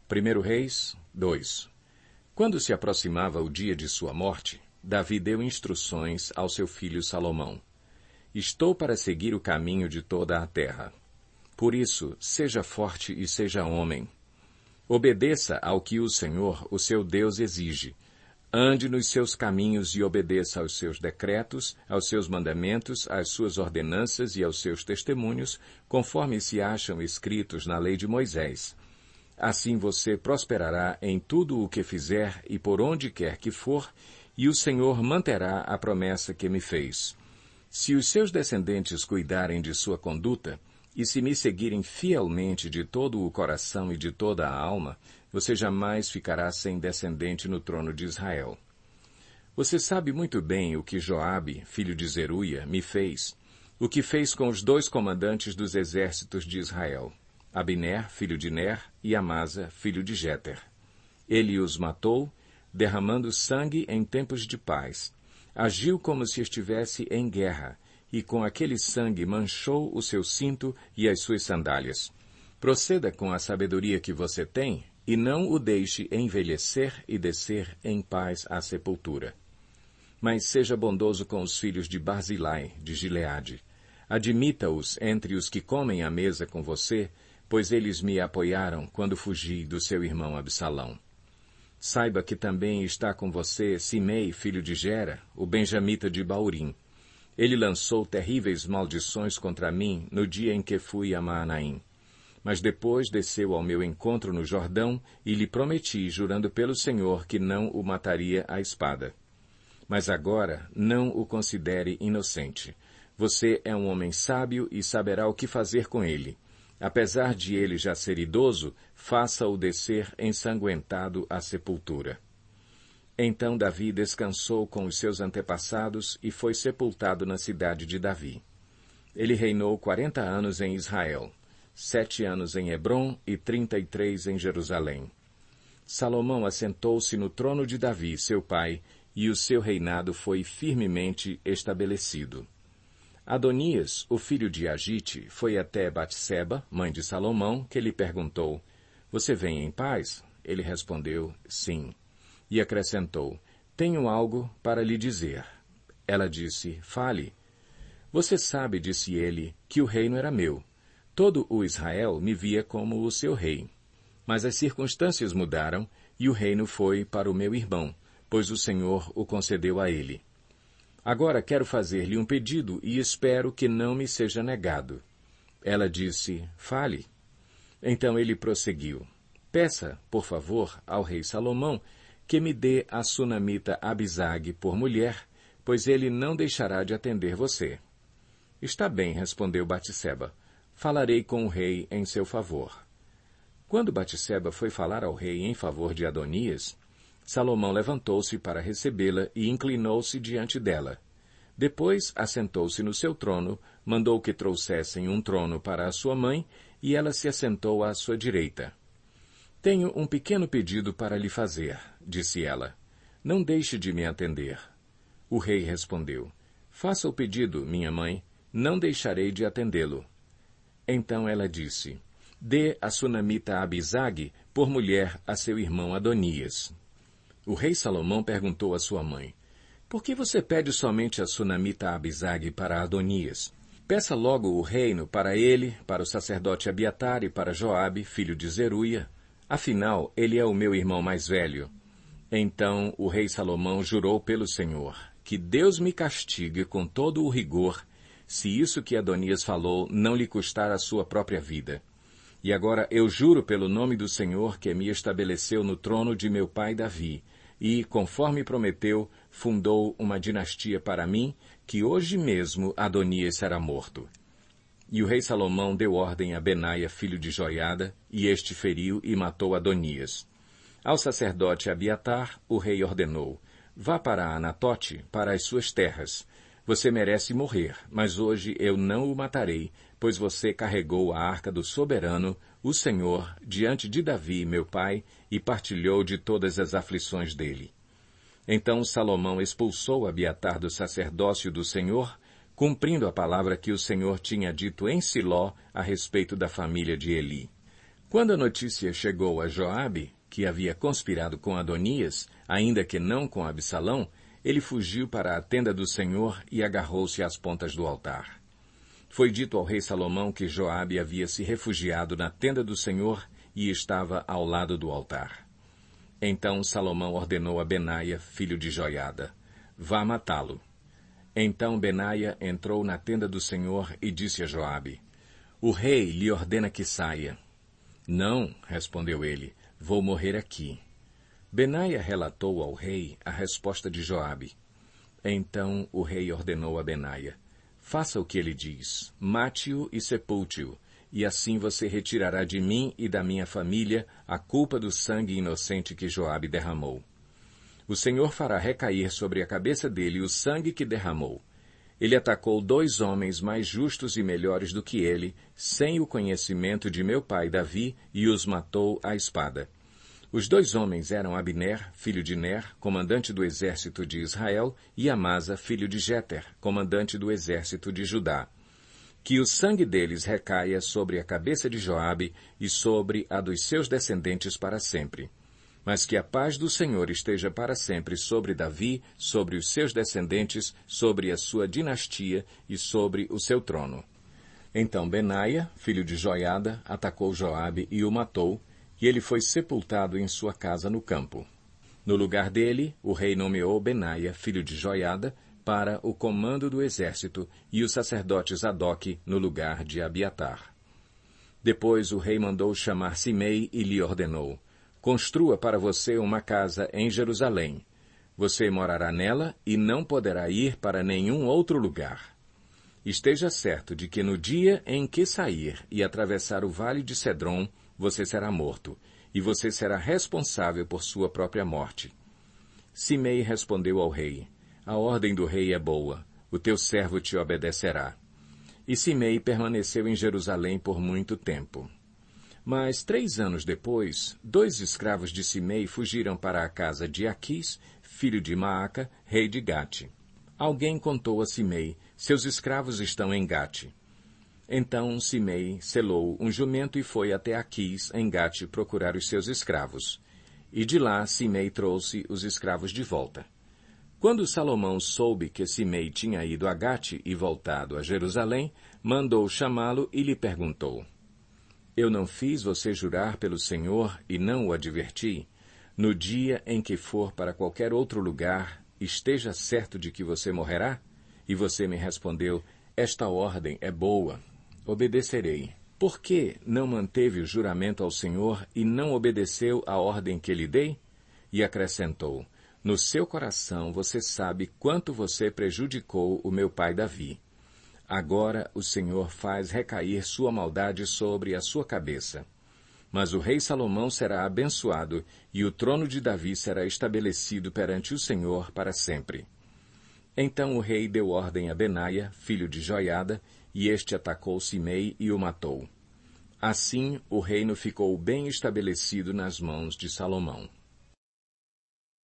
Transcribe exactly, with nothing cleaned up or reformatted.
primeiro Reis dois. Quando se aproximava o dia de sua morte, Davi deu instruções ao seu filho Salomão. Estou para seguir o caminho de toda a terra. Por isso, seja forte e seja homem. Obedeça ao que o Senhor, o seu Deus, exige. Ande nos seus caminhos e obedeça aos seus decretos, aos seus mandamentos, às suas ordenanças e aos seus testemunhos, conforme se acham escritos na lei de Moisés. Assim você prosperará em tudo o que fizer e por onde quer que for, e o Senhor manterá a promessa que me fez. Se os seus descendentes cuidarem de sua conduta, e se me seguirem fielmente de todo o coração e de toda a alma, você jamais ficará sem descendente no trono de Israel. Você sabe muito bem o que Joabe, filho de Zeruia, me fez, o que fez com os dois comandantes dos exércitos de Israel, Abner, filho de Ner, e Amasa, filho de Jeter. Ele os matou, derramando sangue em tempos de paz. Agiu como se estivesse em guerra, e com aquele sangue manchou o seu cinto e as suas sandálias. Proceda com a sabedoria que você tem, e não o deixe envelhecer e descer em paz à sepultura. Mas seja bondoso com os filhos de Barzilai, de Gileade. Admita-os entre os que comem à mesa com você, pois eles me apoiaram quando fugi do seu irmão Absalão. Saiba que também está com você Simei, filho de Gera, o benjamita de Baurim. Ele lançou terríveis maldições contra mim no dia em que fui a Maanaim. Mas depois desceu ao meu encontro no Jordão e lhe prometi, jurando pelo Senhor, que não o mataria à espada. Mas agora não o considere inocente. Você é um homem sábio e saberá o que fazer com ele. Apesar de ele já ser idoso, faça-o descer ensanguentado à sepultura. Então Davi descansou com os seus antepassados e foi sepultado na cidade de Davi. Ele reinou quarenta anos em Israel, sete anos em Hebrom e trinta e três em Jerusalém. Salomão assentou-se no trono de Davi, seu pai, e o seu reinado foi firmemente estabelecido. Adonias, o filho de Agite, foi até Batseba, mãe de Salomão, que lhe perguntou, "Você vem em paz?" Ele respondeu, "Sim." E acrescentou, "Tenho algo para lhe dizer." Ela disse, "Fale." "Você sabe," disse ele, "que o reino era meu. Todo o Israel me via como o seu rei. Mas as circunstâncias mudaram e o reino foi para o meu irmão, pois o Senhor o concedeu a ele. Agora quero fazer-lhe um pedido e espero que não me seja negado." Ela disse, "Fale." Então ele prosseguiu, "Peça, por favor, ao rei Salomão que me dê a sunamita Abisag por mulher, pois ele não deixará de atender você." "Está bem," respondeu Batseba, "falarei com o rei em seu favor." Quando Batseba foi falar ao rei em favor de Adonias, Salomão levantou-se para recebê-la e inclinou-se diante dela. Depois assentou-se no seu trono, mandou que trouxessem um trono para a sua mãe, e ela se assentou à sua direita. "Tenho um pequeno pedido para lhe fazer," disse ela. "Não deixe de me atender." O rei respondeu, "Faça o pedido, minha mãe, não deixarei de atendê-lo." Então ela disse, "Dê a sunamita Abisag por mulher a seu irmão Adonias." O rei Salomão perguntou à sua mãe, "Por que você pede somente a sunamita Abisag para Adonias? Peça logo o reino para ele, para o sacerdote Abiatar e para Joabe, filho de Zeruia. Afinal, ele é o meu irmão mais velho." Então o rei Salomão jurou pelo Senhor, "Que Deus me castigue com todo o rigor, se isso que Adonias falou não lhe custar a sua própria vida. E agora eu juro pelo nome do Senhor que me estabeleceu no trono de meu pai Davi, e, conforme prometeu, fundou uma dinastia para mim, que hoje mesmo Adonias será morto." E o rei Salomão deu ordem a Benaia, filho de Joiada, e este feriu e matou Adonias. Ao sacerdote Abiatar, o rei ordenou, "Vá para Anatote, para as suas terras. Você merece morrer, mas hoje eu não o matarei, pois você carregou a arca do soberano, o Senhor, diante de Davi, meu pai, e partilhou de todas as aflições dele." Então Salomão expulsou Abiatar do sacerdócio do Senhor, cumprindo a palavra que o Senhor tinha dito em Siló a respeito da família de Eli. Quando a notícia chegou a Joabe, que havia conspirado com Adonias, ainda que não com Absalão, ele fugiu para a tenda do Senhor e agarrou-se às pontas do altar. Foi dito ao rei Salomão que Joabe havia se refugiado na tenda do Senhor e estava ao lado do altar. Então Salomão ordenou a Benaia, filho de Joiada: vá matá-lo. Então Benaia entrou na tenda do Senhor e disse a Joabe: o rei lhe ordena que saia. Não, respondeu ele, vou morrer aqui. Benaia relatou ao rei a resposta de Joabe. Então o rei ordenou a Benaia: faça o que ele diz, mate-o e sepulte-o, e assim você retirará de mim e da minha família a culpa do sangue inocente que Joabe derramou. O Senhor fará recair sobre a cabeça dele o sangue que derramou. Ele atacou dois homens mais justos e melhores do que ele, sem o conhecimento de meu pai Davi, e os matou à espada. Os dois homens eram Abner, filho de Ner, comandante do exército de Israel, e Amasa, filho de Jeter, comandante do exército de Judá. Que o sangue deles recaia sobre a cabeça de Joabe e sobre a dos seus descendentes para sempre. Mas que a paz do Senhor esteja para sempre sobre Davi, sobre os seus descendentes, sobre a sua dinastia e sobre o seu trono. Então Benaia, filho de Joiada, atacou Joabe e o matou, e ele foi sepultado em sua casa no campo. No lugar dele, o rei nomeou Benaia, filho de Joiada, para o comando do exército, e o sacerdote Zadok no lugar de Abiatar. Depois o rei mandou chamar Simei e lhe ordenou: construa para você uma casa em Jerusalém. Você morará nela e não poderá ir para nenhum outro lugar. Esteja certo de que no dia em que sair e atravessar o vale de Cedron, você será morto, e você será responsável por sua própria morte. Simei respondeu ao rei: a ordem do rei é boa, o teu servo te obedecerá. E Simei permaneceu em Jerusalém por muito tempo. Mas, três anos depois, dois escravos de Simei fugiram para a casa de Aquis, filho de Maaca, rei de Gate. Alguém contou a Simei: seus escravos estão em Gate. Então Simei selou um jumento e foi até Aquis, em Gate, procurar os seus escravos. E de lá Simei trouxe os escravos de volta. Quando Salomão soube que Simei tinha ido a Gate e voltado a Jerusalém, mandou chamá-lo e lhe perguntou: eu não fiz você jurar pelo Senhor e não o adverti? No dia em que for para qualquer outro lugar, esteja certo de que você morrerá? E você me respondeu: esta ordem é boa, obedecerei. Por que não manteve o juramento ao Senhor e não obedeceu à ordem que lhe dei? E acrescentou: no seu coração você sabe quanto você prejudicou o meu pai Davi. Agora o Senhor faz recair sua maldade sobre a sua cabeça. Mas o rei Salomão será abençoado, e o trono de Davi será estabelecido perante o Senhor para sempre. Então o rei deu ordem a Benaia, filho de Joiada, e este atacou Simei e o matou. Assim o reino ficou bem estabelecido nas mãos de Salomão.